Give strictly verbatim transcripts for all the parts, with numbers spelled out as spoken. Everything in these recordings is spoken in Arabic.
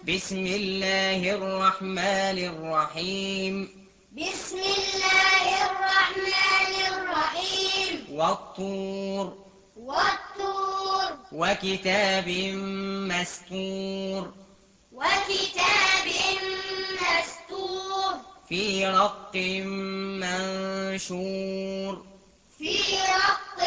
بسم الله الرحمن الرحيم بسم الله الرحمن الرحيم والطور والطور وكتاب مسطور وكتاب مسطور في رق منشور في رق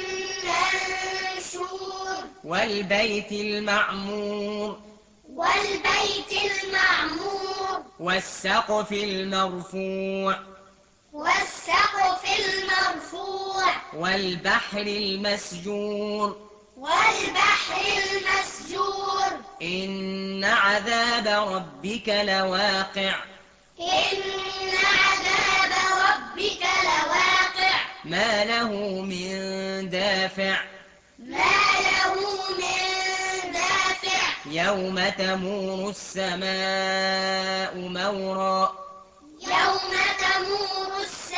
منشور والبيت المعمور والبيت المعمور والسقف المرفوع والسقف المرفوع والبحر المسجور والبحر المسجور إن عذاب ربك لواقع إن عذاب ربك لواقع ما له من دافع ما له من دافع يوم تمور السماء مورا يوم تمور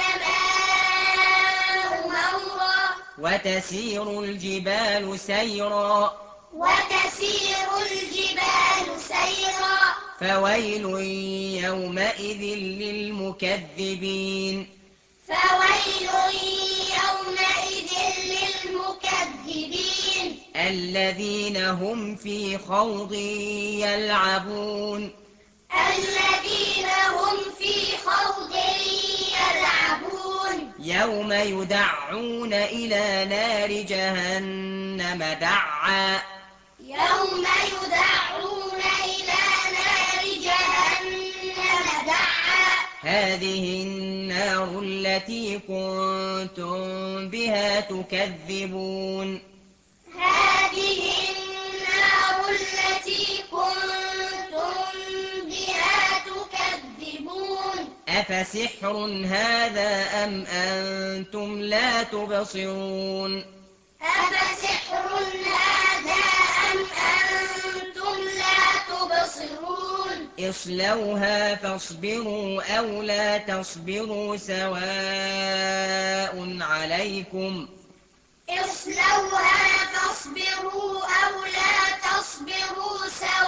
السماء مورا وتسير الجبال سيرا وتسير الجبال سيرا فويل يومئذ للمكذبين فويل يومئذ للمكذبين الذين هم في خوض يلعبون الذين هم في خوض يلعبون يوم يدعون إلى نار جهنم دعا يوم يدعون إلى نار جهنم دعا هذه النار التي كنتم بها تكذبون هذه النار التي كنتم بها تكذبون أفسحر هذا أم أنتم لا تبصرون أفسحر هذا أم أنتم لا تبصرون اصلوها فاصبروا أو لا تصبروا سواء عليكم اصلوها فاصبروا أو لا تصبروا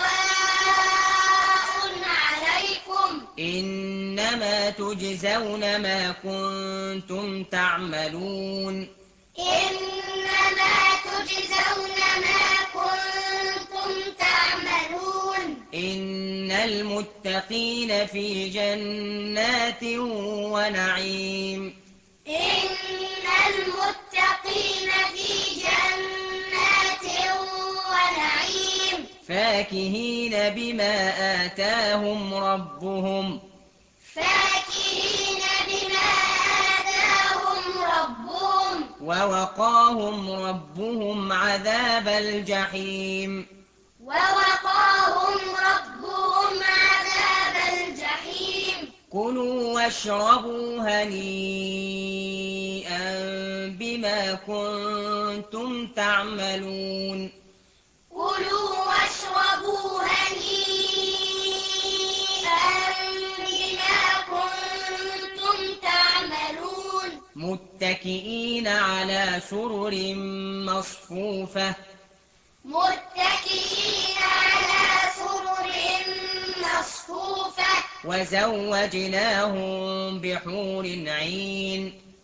سواء عليكم إنما تجزون ما كنتم تعملون إنما تجزون ما كنتم تعملون إن المتقين في جنات ونعيم إن المتقين في جنات ونعيم فاكهين بما آتاهم ربهم فاكهين بما آتاهم ربهم ووقاهم ربهم عذاب الجحيم ووقاهم ربهم عذاب الجحيم كلوا واشربوا هنيئا بما كنتم تعملون كلوا واشربوا هنيئا بما كنتم تعملون متكئين على سرر مصفوفة متكئين على سرر مصفوفة وزوجناهم بحور عين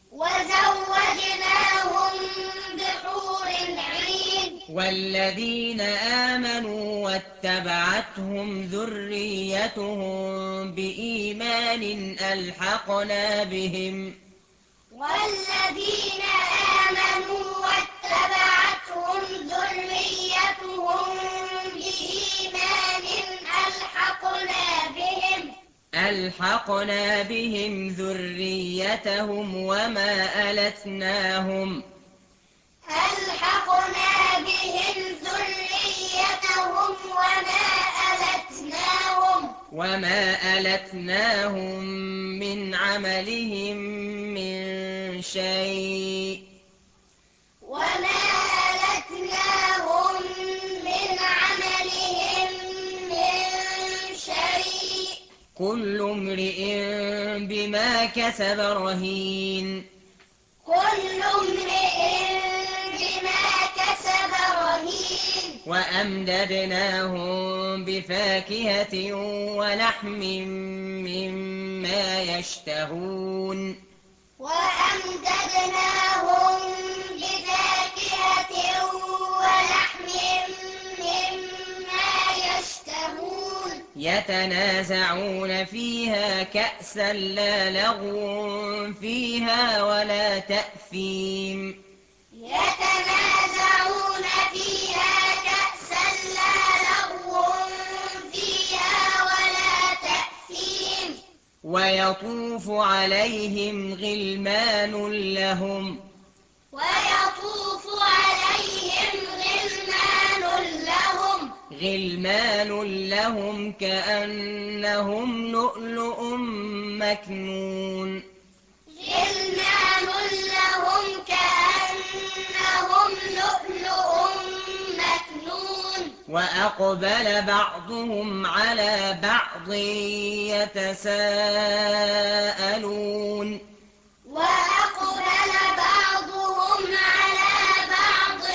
وزوجناهم بحور عين والذين آمنوا واتبعتهم ذريتهم بإيمان ألحقنا بهم والذين آمنوا واتبعتهم ذريتهم بإيمان ألحقنا بهم ألحقنا بهم ذريتهم وما ألتناهم ألحقنا بهم ذريتهم وما ألتناهم وما ألتناهم من عملهم من شيء وما ألتناهم من عملهم من شيء كل امرئ بما كسب رهين كل امرئ بما كسب رهين مهين وأمددناهم بفاكهة ولحم مما يشتهون وأمددناهم بفاكهة ولحم مما يشتهون يتنازعون فيها كأسا لا لغو فيها ولا تأثيم يتنازعون فيها كأسا لا لغو فيها ولا تأثيم ويطوف عليهم غلمان لهم ويطوف عليهم غلمان لهم غلمان لهم كأنهم لؤلؤ مكنون غلمان لهم كأنهم لؤلؤ مكنون وأقبل بعضهم على بعض يتساءلون وأقبل بعضهم على بعض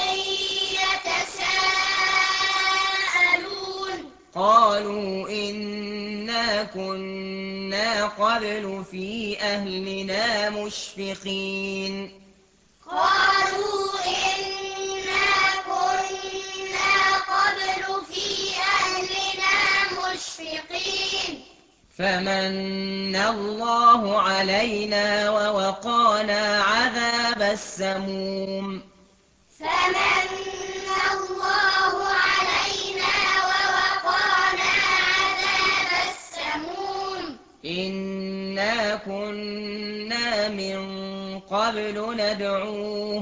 يتساءلون قالوا إنا كنا قبل في أهلنا مشفقين قالوا إنا كنا قبل في أهلنا مشفقين فمن الله علينا ووقانا عذاب السموم فمن الله علينا ووقانا عذاب السموم إنا كنا من قبل ندعوه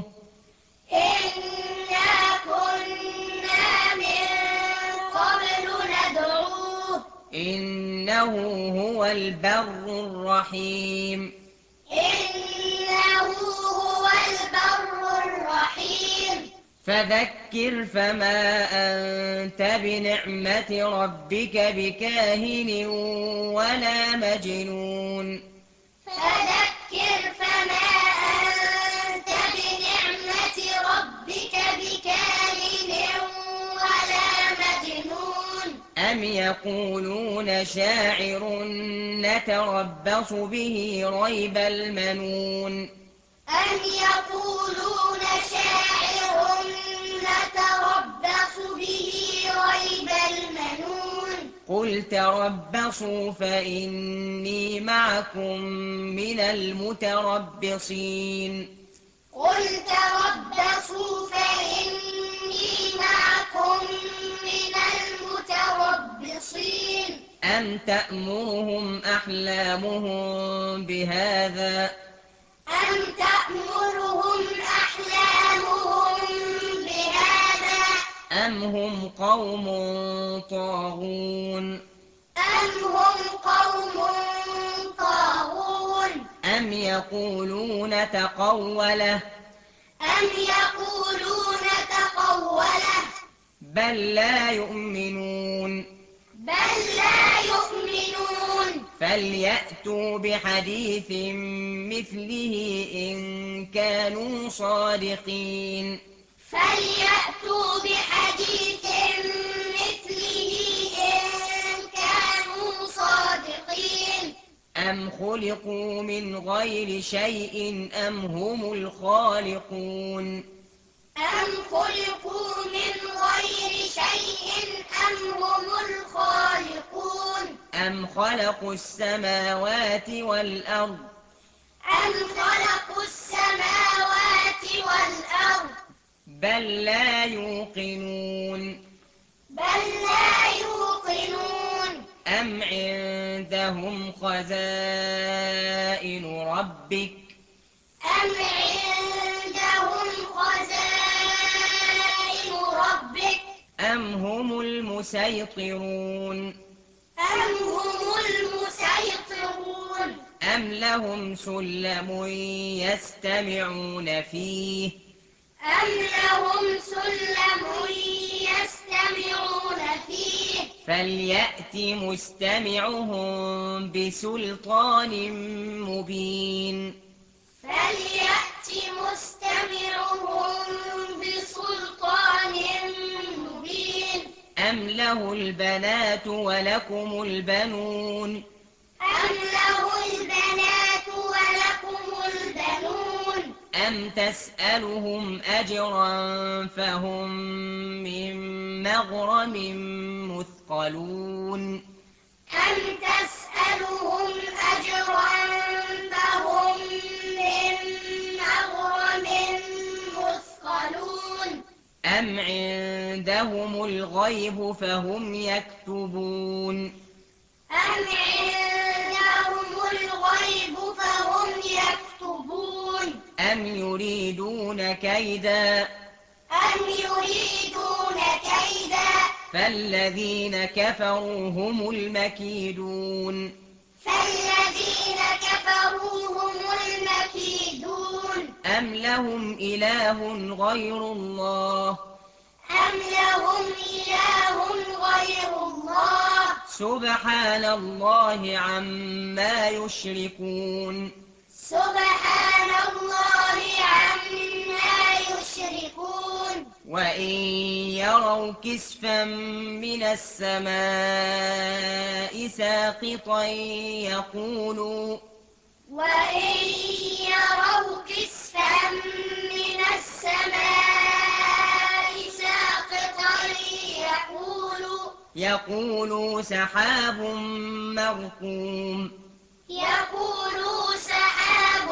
إنا كنا من قبل ندعوه إنه هو البر الرحيم إنه هو البر الرحيم فذكر فما أنت بنعمة ربك بكاهن ولا مجنون فذكر فما أنت بنعمة ربك بكاهن ولا مجنون أم يقولون شاعر نتربص به ريب المنون أم يقولون شاعر نتربص به ريب المنون قل تربصوا فإني معكم من المتربصين قل تربصوا فإني معكم من المتربصين أم تأمرهم أحلامهم بهذا أم تأمرهم أحلامهم بهذا أم هم قوم طاغون أم هم قوم طاغون أم يقولون تقوله أم يقولون تقوله بل لا يؤمنون بل لا يؤمنون فليأتوا بحديث مثله إن كانوا صادقين فليأتوا بحديث مثله إن كانوا صادقين أم خلقوا من غير شيء أم هم الخالقون أم خلقوا من غير شيء أم هم الخالقون أم خلقوا السماوات والأرض أم خلقوا السماوات والأرض بل لا يوقنون بل لا يوقنون أم عندهم خزائن ربك أم عندهم خزائن ربك أم هم المسيطرون أم هم المسيطرون أم لهم سلم يستمعون فيه أم لهم سلم يستمعون فيه فليأت مستمعهم بسلطان مبين فليأت مستمعهم بسلطان أم له البنات ولكم البنون أم له البنات ولكم البنون أم تسألهم أجرا فهم من مغرم مثقلون أم تسألهم أجرا فهم من مغرم مثقلون أم عندهم الغيب فهم يكتبون أم عندهم الغيب فهم يكتبون أم يريدون كيدا أم يريدون كيدا فالذين كفروا هم المكيدون فالذين كفروا هم المكيدون أم لهم إله غير الله أم لهم إله غير الله سبحان الله عما يشركون سبحان الله عما يشركون وإن يروا كسفا من السماء ساقطا يقولوا وإن يروا كسفا من السماء ساقطا يقولوا يقولوا سحاب مركوم يقولوا سحاب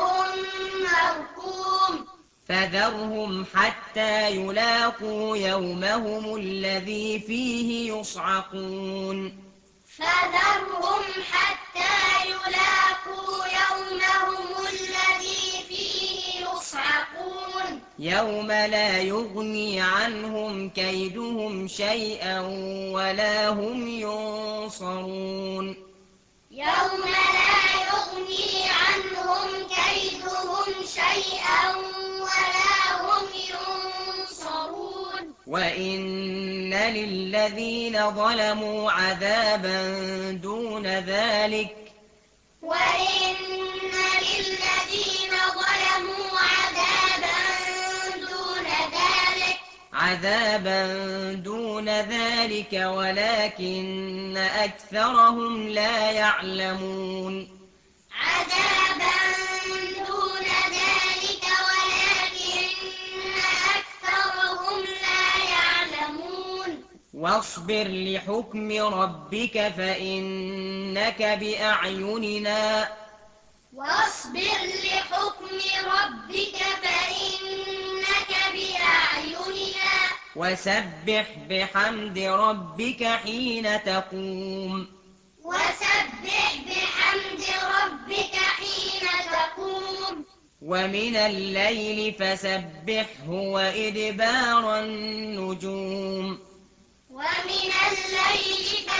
مركوم فذرهم حتى يلاقوا يومهم الذي فيه يصعقون فذرهم حتى يلاقوا يومهم الذي فيه يصعقون يوم لا يغني عنهم كيدهم شيئا ولا هم ينصرون يوم لا يغني عنهم كيدهم شيئا ولا هم ينصرون وإن للذين ظلموا عذابا دون ذلك وإن للذين ظلموا عذابا دون ذلك عذابا دون ذلك ولكن أكثرهم لا يعلمون عذابا دون ذلك ولكن أكثرهم لا يعلمون واصبر لحكم ربك فإنك بأعيننا واصبر لحكم ربك فإنك بأعيننا وسبح بحمد ربك حين تقوم وسبح بحمد ربك حين تقوم ومن الليل فسبحه وإدبار النجوم ومن الليل